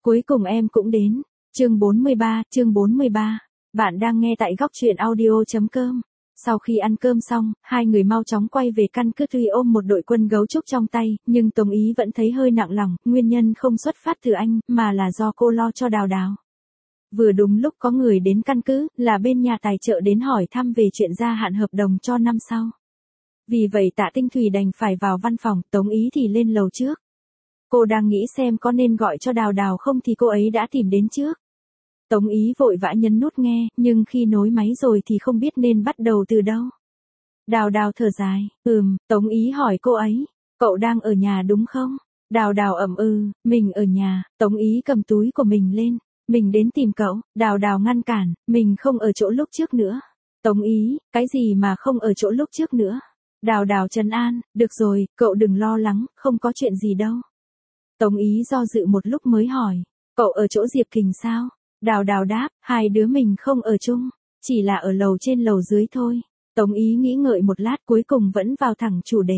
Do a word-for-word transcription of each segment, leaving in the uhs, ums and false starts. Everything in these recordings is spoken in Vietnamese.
Cuối cùng em cũng đến. Chương bốn mươi ba, chương bốn mươi ba. Bạn đang nghe tại góc truyện audio chấm com. Sau khi ăn cơm xong, hai người mau chóng quay về căn cứ tuy ôm một đội quân gấu trúc trong tay, nhưng Tống Ý vẫn thấy hơi nặng lòng, nguyên nhân không xuất phát từ anh, mà là do cô lo cho Đào Đào. Vừa đúng lúc có người đến căn cứ, là bên nhà tài trợ đến hỏi thăm về chuyện gia hạn hợp đồng cho năm sau. Vì vậy Tạ Tinh Thủy đành phải vào văn phòng, Tống Ý thì lên lầu trước. Cô đang nghĩ xem có nên gọi cho Đào Đào không thì cô ấy đã tìm đến trước. Tống Ý vội vã nhấn nút nghe, nhưng khi nối máy rồi thì không biết nên bắt đầu từ đâu. Đào Đào thở dài, ừm, Tống Ý hỏi cô ấy, cậu đang ở nhà đúng không? Đào Đào ậm ừ, mình ở nhà. Tống Ý cầm túi của mình lên, mình đến tìm cậu. Đào Đào ngăn cản, mình không ở chỗ lúc trước nữa. Tống Ý, cái gì mà không ở chỗ lúc trước nữa? Đào Đào trấn an, được rồi, cậu đừng lo lắng, không có chuyện gì đâu. Tống Ý do dự một lúc mới hỏi, cậu ở chỗ Diệp Kình sao? Đào Đào đáp, hai đứa mình không ở chung, chỉ là ở lầu trên lầu dưới thôi. Tống Ý nghĩ ngợi một lát cuối cùng vẫn vào thẳng chủ đề.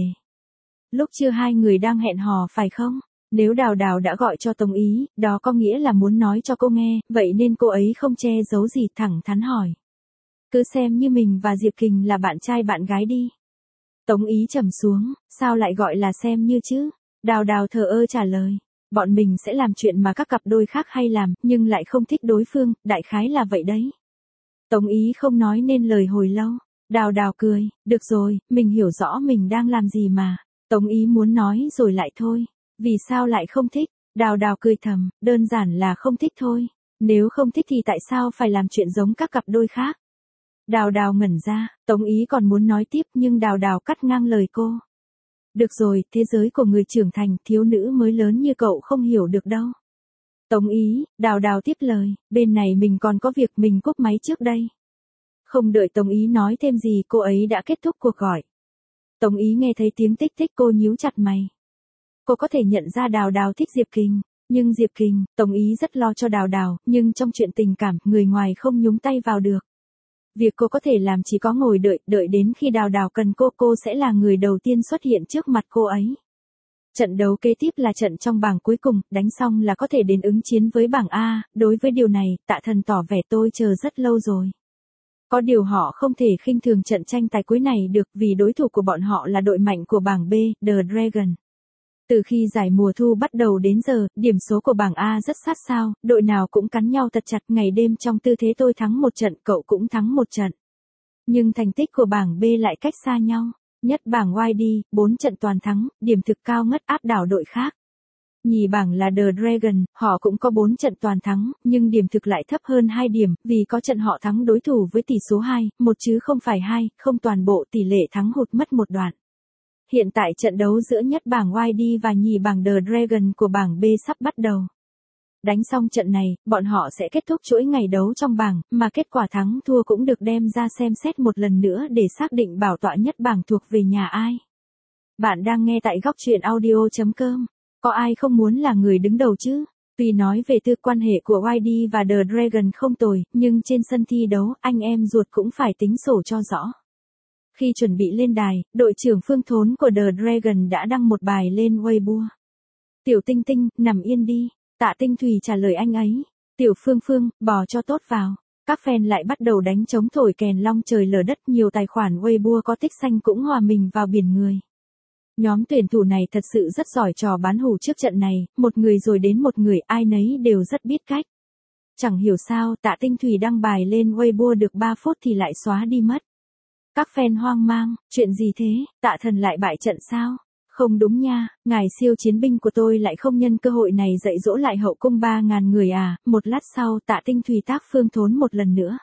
Lúc trưa hai người đang hẹn hò phải không? Nếu Đào Đào đã gọi cho Tống Ý, đó có nghĩa là muốn nói cho cô nghe, vậy nên cô ấy không che giấu gì, thẳng thắn hỏi. Cứ xem như mình và Diệp Kình là bạn trai bạn gái đi. Tống Ý trầm xuống, sao lại gọi là xem như chứ? Đào Đào thờ ơ trả lời, bọn mình sẽ làm chuyện mà các cặp đôi khác hay làm, nhưng lại không thích đối phương, đại khái là vậy đấy. Tống Ý không nói nên lời hồi lâu. Đào Đào cười, được rồi, mình hiểu rõ mình đang làm gì mà. Tống Ý muốn nói rồi lại thôi, vì sao lại không thích? Đào Đào cười thầm, đơn giản là không thích thôi. Nếu không thích thì tại sao phải làm chuyện giống các cặp đôi khác? Đào Đào ngẩn ra, Tống Ý còn muốn nói tiếp nhưng Đào Đào cắt ngang lời cô. Được rồi, thế giới của người trưởng thành, thiếu nữ mới lớn như cậu không hiểu được đâu. Tống Ý, Đào Đào tiếp lời, bên này mình còn có việc, mình cúp máy trước đây. Không đợi Tống Ý nói thêm gì cô ấy đã kết thúc cuộc gọi. Tống Ý nghe thấy tiếng tích tích cô nhíu chặt mày. Cô có thể nhận ra Đào Đào thích Diệp Kình, nhưng Diệp Kình, Tống Ý rất lo cho Đào Đào, nhưng trong chuyện tình cảm, người ngoài không nhúng tay vào được. Việc cô có thể làm chỉ có ngồi đợi, đợi đến khi Đào Đào cần cô, cô sẽ là người đầu tiên xuất hiện trước mặt cô ấy. Trận đấu kế tiếp là trận trong bảng cuối cùng, đánh xong là có thể đến ứng chiến với bảng A, đối với điều này, Tạ Thần tỏ vẻ tôi chờ rất lâu rồi. Có điều họ không thể khinh thường trận tranh tài cuối này được vì đối thủ của bọn họ là đội mạnh của bảng B, The Dragon. Từ khi giải mùa thu bắt đầu đến giờ, điểm số của bảng A rất sát sao, đội nào cũng cắn nhau thật chặt ngày đêm trong tư thế tôi thắng một trận, cậu cũng thắng một trận. Nhưng thành tích của bảng B lại cách xa nhau. Nhất bảng Y D, bốn trận toàn thắng, điểm thực cao ngất áp đảo đội khác. Nhì bảng là The Dragon, họ cũng có bốn trận toàn thắng, nhưng điểm thực lại thấp hơn hai điểm, vì có trận họ thắng đối thủ với tỷ số hai, một chứ không phải hai, không toàn bộ tỷ lệ thắng hụt mất một đoạn. Hiện tại trận đấu giữa nhất bảng Y D và nhì bảng The Dragon của bảng B sắp bắt đầu. Đánh xong trận này, bọn họ sẽ kết thúc chuỗi ngày đấu trong bảng, mà kết quả thắng thua cũng được đem ra xem xét một lần nữa để xác định bảo tọa nhất bảng thuộc về nhà ai. Bạn đang nghe tại góc truyện audio chấm com. Có ai không muốn là người đứng đầu chứ? Tuy nói về tư quan hệ của Y D và The Dragon không tồi, nhưng trên sân thi đấu, anh em ruột cũng phải tính sổ cho rõ. Khi chuẩn bị lên đài, đội trưởng Phương Thốn của The Dragon đã đăng một bài lên Weibo. Tiểu Tinh Tinh, nằm yên đi. Tạ Tinh Thủy trả lời anh ấy. Tiểu Phương Phương, bò cho tốt vào. Các fan lại bắt đầu đánh trống thổi kèn long trời lở đất, nhiều tài khoản Weibo có tích xanh cũng hòa mình vào biển người. Nhóm tuyển thủ này thật sự rất giỏi trò bán hủ trước trận này, một người rồi đến một người, ai nấy đều rất biết cách. Chẳng hiểu sao, Tạ Tinh Thủy đăng bài lên Weibo được ba phút thì lại xóa đi mất. Các fan hoang mang, chuyện gì thế, Tạ Thần lại bại trận sao? Không đúng nha, ngài siêu chiến binh của tôi lại không nhân cơ hội này dạy dỗ lại hậu cung ba ngàn người à? Một lát sau, Tạ Tinh Thủy tác Phương Thốn một lần nữa.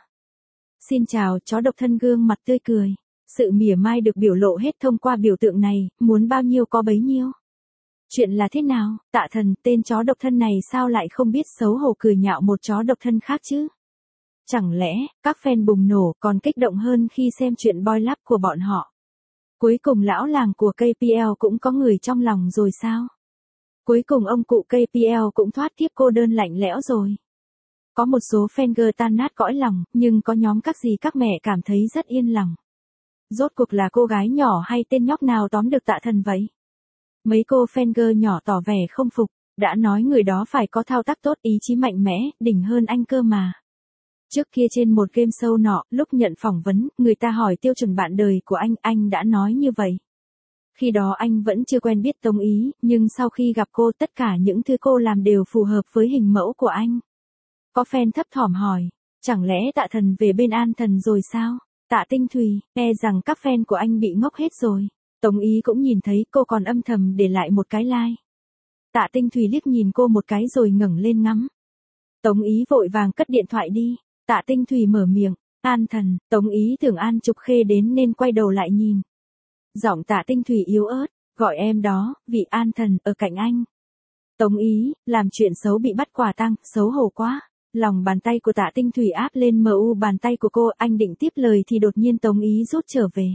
Xin chào, chó độc thân gương mặt tươi cười. Sự mỉa mai được biểu lộ hết thông qua biểu tượng này, muốn bao nhiêu có bấy nhiêu. Chuyện là thế nào, Tạ Thần, tên chó độc thân này sao lại không biết xấu hổ cười nhạo một chó độc thân khác chứ? Chẳng lẽ, các fan bùng nổ còn kích động hơn khi xem chuyện boy love của bọn họ? Cuối cùng lão làng của K P L cũng có người trong lòng rồi sao? Cuối cùng ông cụ K P L cũng thoát kiếp cô đơn lạnh lẽo rồi. Có một số fan girl tan nát cõi lòng, nhưng có nhóm các dì các mẹ cảm thấy rất yên lòng. Rốt cuộc là cô gái nhỏ hay tên nhóc nào tóm được Tạ Thần vậy? Mấy cô fan girl nhỏ tỏ vẻ không phục. Đã nói người đó phải có thao tác tốt, ý chí mạnh mẽ, đỉnh hơn anh cơ mà. Trước kia trên một game show nọ, lúc nhận phỏng vấn, người ta hỏi tiêu chuẩn bạn đời của anh, anh đã nói như vậy. Khi đó anh vẫn chưa quen biết Tống Ý, nhưng sau khi gặp cô tất cả những thứ cô làm đều phù hợp với hình mẫu của anh. Có fan thấp thỏm hỏi, chẳng lẽ Tạ Thần về bên An Thần rồi sao? Tạ Tinh Thùy, e rằng các fan của anh bị ngốc hết rồi. Tống Ý cũng nhìn thấy cô còn âm thầm để lại một cái like. Tạ Tinh Thùy liếc nhìn cô một cái rồi ngẩng lên ngắm. Tống Ý vội vàng cất điện thoại đi. Tạ Tinh Thùy mở miệng, An Thần, Tống Ý tưởng An Trục Khê đến nên quay đầu lại nhìn. Giọng Tạ Tinh Thùy yếu ớt, gọi em đó, vị An Thần ở cạnh anh. Tống Ý, làm chuyện xấu bị bắt quả tang, xấu hổ quá. Lòng bàn tay của Tạ Tinh Thùy áp lên mu bàn tay của cô, anh định tiếp lời thì đột nhiên Tống Ý rút trở về.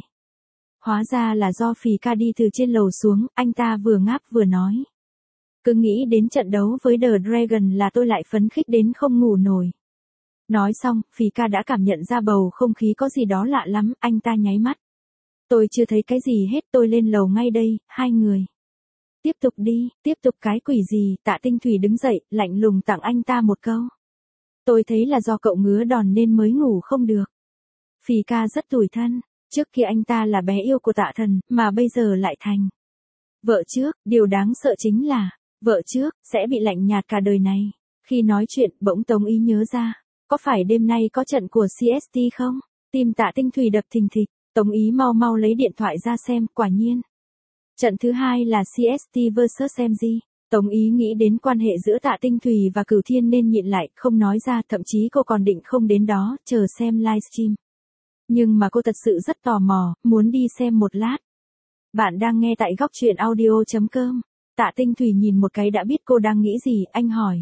Hóa ra là do Phì Ca đi từ trên lầu xuống, anh ta vừa ngáp vừa nói. Cứ nghĩ đến trận đấu với The Dragon là tôi lại phấn khích đến không ngủ nổi. Nói xong, Phì Ca đã cảm nhận ra bầu không khí có gì đó lạ lắm, anh ta nháy mắt. Tôi chưa thấy cái gì hết, tôi lên lầu ngay đây, hai người. Tiếp tục đi, tiếp tục cái quỷ gì, Tạ Tinh Thùy đứng dậy, lạnh lùng tặng anh ta một câu. Tôi thấy là do cậu ngứa đòn nên mới ngủ không được. Phì Ca rất tủi thân, trước kia anh ta là bé yêu của Tạ Thần, mà bây giờ lại thành vợ trước, điều đáng sợ chính là, vợ trước, sẽ bị lạnh nhạt cả đời này. Khi nói chuyện, bỗng Tống Ý nhớ ra, có phải đêm nay có trận của xê ét tê không? Tim Tạ Tinh Thùy đập thình thịch, Tống Ý mau mau lấy điện thoại ra xem, quả nhiên. Trận thứ hai là xê ét tê versus em giê. Tống Ý nghĩ đến quan hệ giữa Tạ Tinh Thùy và Cửu Thiên nên nhịn lại, không nói ra, thậm chí cô còn định không đến đó, chờ xem livestream. Nhưng mà cô thật sự rất tò mò, muốn đi xem một lát. Bạn đang nghe tại góc truyện audio chấm com. Tạ Tinh Thùy nhìn một cái đã biết cô đang nghĩ gì, anh hỏi.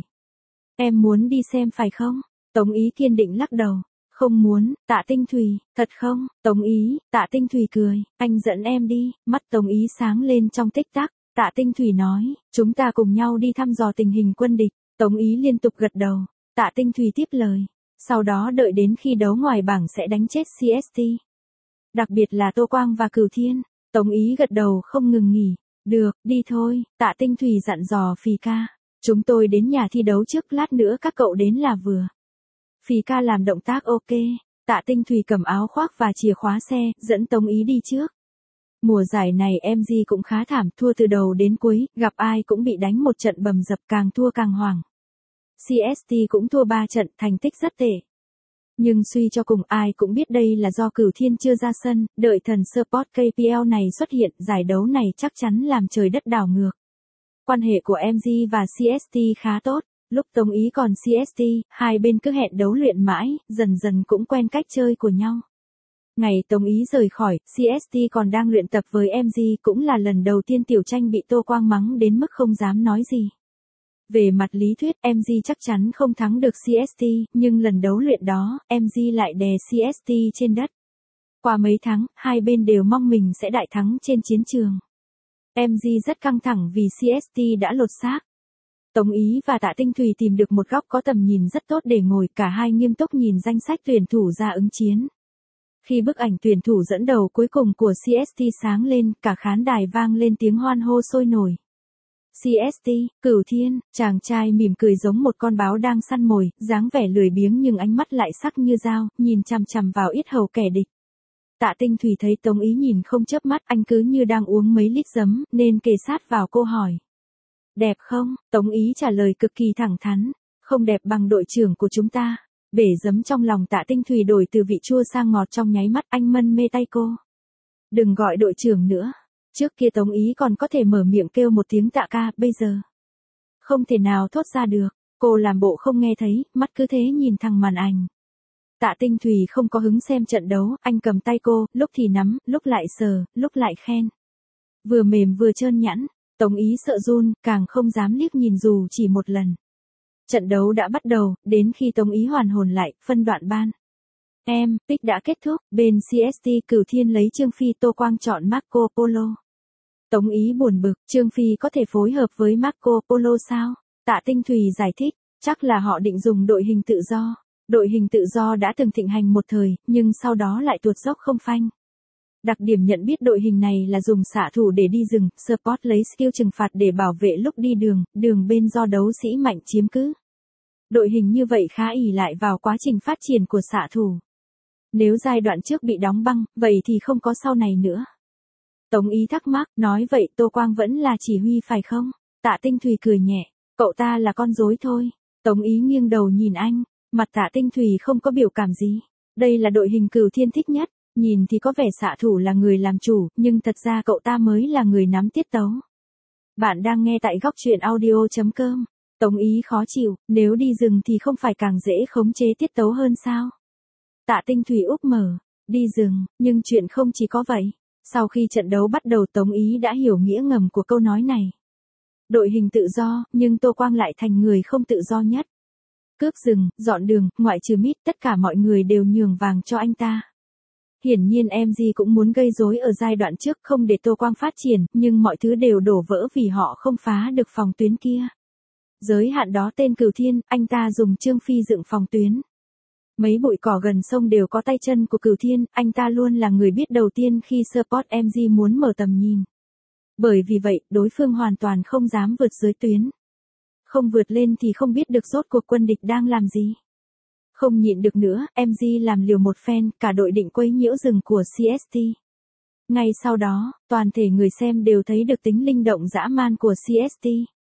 Em muốn đi xem phải không? Tống Ý kiên định lắc đầu. Không muốn, Tạ Tinh Thùy, thật không? Tống Ý, Tạ Tinh Thùy cười, anh dẫn em đi, mắt Tống Ý sáng lên trong tích tắc. Tạ Tinh Thùy nói, chúng ta cùng nhau đi thăm dò tình hình quân địch. Tống Ý liên tục gật đầu. Tạ Tinh Thùy tiếp lời. Sau đó đợi đến khi đấu ngoài bảng sẽ đánh chết xê ét tê. Đặc biệt là Tô Quang và Cửu Thiên. Tống Ý gật đầu không ngừng nghỉ. Được, đi thôi, Tạ Tinh Thùy dặn dò Phì Ca. Chúng tôi đến nhà thi đấu trước, lát nữa các cậu đến là vừa. Phì Ca làm động tác ok. Tạ Tinh Thùy cầm áo khoác và chìa khóa xe, dẫn Tống Ý đi trước. Mùa giải này em giê cũng khá thảm, thua từ đầu đến cuối, gặp ai cũng bị đánh một trận bầm dập, càng thua càng hoảng. xê ét tê cũng thua ba trận, thành tích rất tệ. Nhưng suy cho cùng ai cũng biết đây là do Cửu Thiên chưa ra sân, đợi thần Sport ca pê lờ này xuất hiện, giải đấu này chắc chắn làm trời đất đảo ngược. Quan hệ của em giê và xê ét tê khá tốt, lúc Tống Ý còn xê ét tê, hai bên cứ hẹn đấu luyện mãi, dần dần cũng quen cách chơi của nhau. Ngày Tống Ý rời khỏi, xê ét tê còn đang luyện tập với em giê, cũng là lần đầu tiên Tiểu Tranh bị Tô Quang mắng đến mức không dám nói gì. Về mặt lý thuyết, em giê chắc chắn không thắng được xê ét tê, nhưng lần đấu luyện đó, em giê lại đè xê ét tê trên đất. Qua mấy tháng, hai bên đều mong mình sẽ đại thắng trên chiến trường. em giê rất căng thẳng vì xê ét tê đã lột xác. Tống Ý và Tạ Tinh Thùy tìm được một góc có tầm nhìn rất tốt để ngồi, cả hai nghiêm túc nhìn danh sách tuyển thủ ra ứng chiến. Khi bức ảnh tuyển thủ dẫn đầu cuối cùng của xê ét tê sáng lên, cả khán đài vang lên tiếng hoan hô sôi nổi. xê ét tê, Cửu Thiên, chàng trai mỉm cười giống một con báo đang săn mồi, dáng vẻ lười biếng nhưng ánh mắt lại sắc như dao, nhìn chằm chằm vào yết hầu kẻ địch. Tạ Tinh Thùy thấy Tống Ý nhìn không chớp mắt, anh cứ như đang uống mấy lít giấm, nên kề sát vào cô hỏi. Đẹp không? Tống Ý trả lời cực kỳ thẳng thắn. Không đẹp bằng đội trưởng của chúng ta. Bể giấm trong lòng Tạ Tinh Thùy đổi từ vị chua sang ngọt trong nháy mắt, anh mân mê tay cô. Đừng gọi đội trưởng nữa. Trước kia Tống Ý còn có thể mở miệng kêu một tiếng Tạ ca, bây giờ không thể nào thốt ra được. Cô làm bộ không nghe thấy, mắt cứ thế nhìn thẳng màn ảnh. Tạ Tinh Thùy không có hứng xem trận đấu, anh cầm tay cô, lúc thì nắm, lúc lại sờ, lúc lại khen. Vừa mềm vừa trơn nhẵn, Tống Ý sợ run, càng không dám liếc nhìn dù chỉ một lần. Trận đấu đã bắt đầu, đến khi Tống Ý hoàn hồn lại, phân đoạn ban. Em, pick đã kết thúc, bên xê ét tê Cửu Thiên lấy Trương Phi, Tô Quang chọn Marco Polo. Tống Ý buồn bực, Trương Phi có thể phối hợp với Marco Polo sao? Tạ Tinh Thùy giải thích, chắc là họ định dùng đội hình tự do. Đội hình tự do đã từng thịnh hành một thời, nhưng sau đó lại tuột dốc không phanh. Đặc điểm nhận biết đội hình này là dùng xạ thủ để đi rừng, support lấy skill trừng phạt để bảo vệ lúc đi đường, đường bên do đấu sĩ mạnh chiếm cứ. Đội hình như vậy khá ỷ lại vào quá trình phát triển của xạ thủ. Nếu giai đoạn trước bị đóng băng, vậy thì không có sau này nữa. Tống Ý thắc mắc, nói vậy Tô Quang vẫn là chỉ huy phải không? Tạ Tinh Thùy cười nhẹ, cậu ta là con rối thôi. Tống Ý nghiêng đầu nhìn anh, mặt Tạ Tinh Thùy không có biểu cảm gì. Đây là đội hình Cửu Thiên thích nhất, nhìn thì có vẻ xạ thủ là người làm chủ, nhưng thật ra cậu ta mới là người nắm tiết tấu. Bạn đang nghe tại góc truyện audio chấm com. Tống Ý khó chịu, nếu đi rừng thì không phải càng dễ khống chế tiết tấu hơn sao? Tạ Tinh Thùy úp mở, đi rừng, nhưng chuyện không chỉ có vậy. Sau khi trận đấu bắt đầu Tống Ý đã hiểu nghĩa ngầm của câu nói này. Đội hình tự do, nhưng Tô Quang lại thành người không tự do nhất. Cướp rừng, dọn đường, ngoại trừ Mít, tất cả mọi người đều nhường vàng cho anh ta. Hiển nhiên em giê cũng muốn gây rối ở giai đoạn trước không để Tô Quang phát triển, nhưng mọi thứ đều đổ vỡ vì họ không phá được phòng tuyến kia. Giới hạn đó tên Cửu Thiên, anh ta dùng Trương Phi dựng phòng tuyến. Mấy bụi cỏ gần sông đều có tay chân của Cửu Thiên, anh ta luôn là người biết đầu tiên khi support em giê muốn mở tầm nhìn. Bởi vì vậy, đối phương hoàn toàn không dám vượt dưới tuyến. Không vượt lên thì không biết được rốt cuộc quân địch đang làm gì. Không nhịn được nữa, em giê làm liều một phen, cả đội định quấy nhiễu rừng của xê ét tê. Ngay sau đó, toàn thể người xem đều thấy được tính linh động dã man của xê ét tê.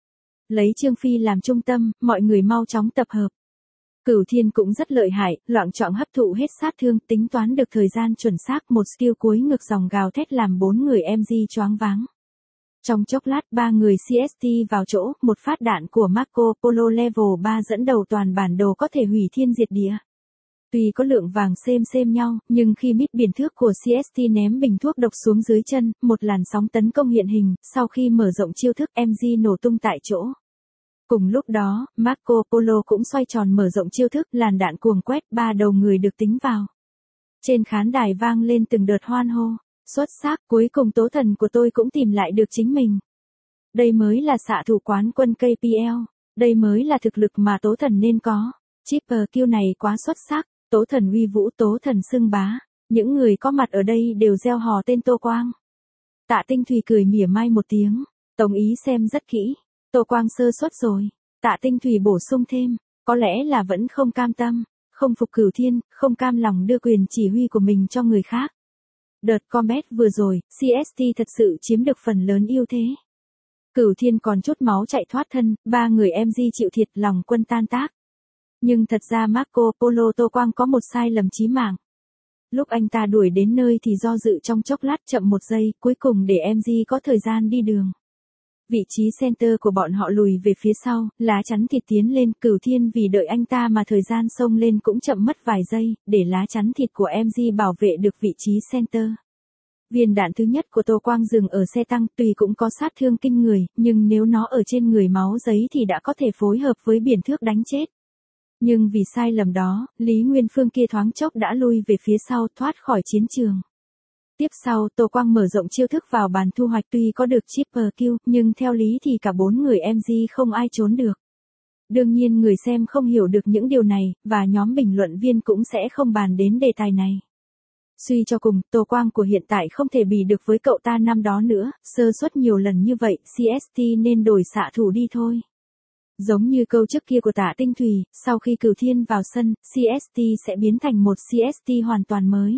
Lấy Trương Phi làm trung tâm, mọi người mau chóng tập hợp. Cửu Thiên cũng rất lợi hại, loạng choạng hấp thụ hết sát thương, tính toán được thời gian chuẩn xác, một skill cuối ngược dòng gào thét làm bốn người em giê choáng váng. Trong chốc lát ba người xê ét tê vào chỗ, một phát đạn của Marco Polo level ba dẫn đầu toàn bản đồ có thể hủy thiên diệt địa. Tuy có lượng vàng xem xem nhau, nhưng khi Mít biển thước của xê ét tê ném bình thuốc độc xuống dưới chân, một làn sóng tấn công hiện hình, sau khi mở rộng chiêu thức em giê nổ tung tại chỗ. Cùng lúc đó, Marco Polo cũng xoay tròn mở rộng chiêu thức, làn đạn cuồng quét, ba đầu người được tính vào. Trên khán đài vang lên từng đợt hoan hô. Xuất sắc, cuối cùng tố thần của tôi cũng tìm lại được chính mình. Đây mới là xạ thủ quán quân ca pê lờ, đây mới là thực lực mà tố thần nên có. Triple kill này quá xuất sắc, tố thần uy vũ, tố thần xưng bá. Những người có mặt ở đây đều reo hò tên Tô Quang. Tạ Tinh Thùy cười mỉa mai một tiếng, Tống Ý xem rất kỹ. Tô Quang sơ suất rồi. Tạ Tinh Thùy bổ sung thêm, có lẽ là vẫn không cam tâm, không phục Cửu Thiên, không cam lòng đưa quyền chỉ huy của mình cho người khác. Đợt combat vừa rồi, xê ét tê thật sự chiếm được phần lớn ưu thế. Cửu Thiên còn chút máu chạy thoát thân, ba người em giê chịu thiệt, lòng quân tan tác. Nhưng thật ra Marco Polo Tô Quang có một sai lầm chí mạng. Lúc anh ta đuổi đến nơi thì do dự trong chốc lát, chậm một giây, cuối cùng để em giê có thời gian đi đường. Vị trí center của bọn họ lùi về phía sau, lá chắn thịt tiến lên, Cửu Thiên vì đợi anh ta mà thời gian xông lên cũng chậm mất vài giây, để lá chắn thịt của em giê bảo vệ được vị trí center. Viên đạn thứ nhất của Tô Quang dừng ở xe tăng, tuy cũng có sát thương kinh người, nhưng nếu nó ở trên người máu giấy thì đã có thể phối hợp với biển thước đánh chết. Nhưng vì sai lầm đó, Lý Nguyên Phương kia thoáng chốc đã lui về phía sau, thoát khỏi chiến trường. Tiếp sau, Tô Quang mở rộng chiêu thức vào bàn thu hoạch, tuy có được triple kill, nhưng theo lý thì cả bốn người em giê không ai trốn được. Đương nhiên người xem không hiểu được những điều này, và nhóm bình luận viên cũng sẽ không bàn đến đề tài này. Suy cho cùng, Tô Quang của hiện tại không thể bì được với cậu ta năm đó nữa, sơ suất nhiều lần như vậy, xê ét tê nên đổi xạ thủ đi thôi. Giống như câu trước kia của Tạ Tinh Thùy, sau khi Cửu Thiên vào sân, xê ét tê sẽ biến thành một xê ét tê hoàn toàn mới.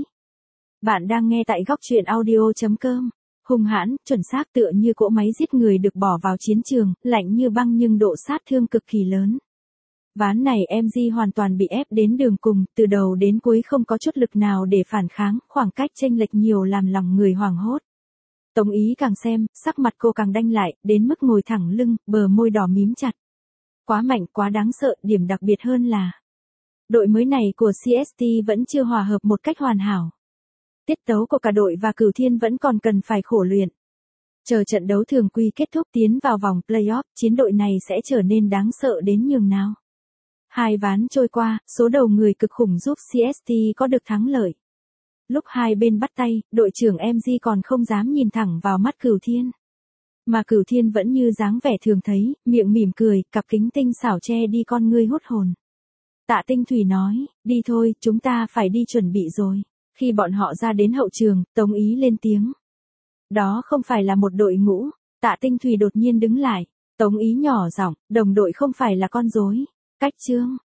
Bạn đang nghe tại góc truyện audio chấm com. Hung hãn, chuẩn xác tựa như cỗ máy giết người được bỏ vào chiến trường, lạnh như băng nhưng độ sát thương cực kỳ lớn. Ván này em giê hoàn toàn bị ép đến đường cùng, từ đầu đến cuối không có chút lực nào để phản kháng, khoảng cách chênh lệch nhiều làm lòng người hoảng hốt. Tống Ý càng xem, sắc mặt cô càng đanh lại, đến mức ngồi thẳng lưng, bờ môi đỏ mím chặt. Quá mạnh, quá đáng sợ, điểm đặc biệt hơn là đội mới này của xê ét tê vẫn chưa hòa hợp một cách hoàn hảo. Tiết tấu của cả đội và Cửu Thiên vẫn còn cần phải khổ luyện. Chờ trận đấu thường quy kết thúc tiến vào vòng playoff, chiến đội này sẽ trở nên đáng sợ đến nhường nào. Hai ván trôi qua, số đầu người cực khủng giúp xê ét tê có được thắng lợi. Lúc hai bên bắt tay, đội trưởng em giê còn không dám nhìn thẳng vào mắt Cửu Thiên. Mà Cửu Thiên vẫn như dáng vẻ thường thấy, miệng mỉm cười, cặp kính tinh xảo che đi con ngươi hút hồn. Tạ Tinh Thùy nói, đi thôi, chúng ta phải đi chuẩn bị rồi. Khi bọn họ ra đến hậu trường, Tống Ý lên tiếng. Đó không phải là một đội ngũ. Tạ Tinh Thủy đột nhiên đứng lại. Tống Ý nhỏ giọng, đồng đội không phải là con rối. Cách Trương.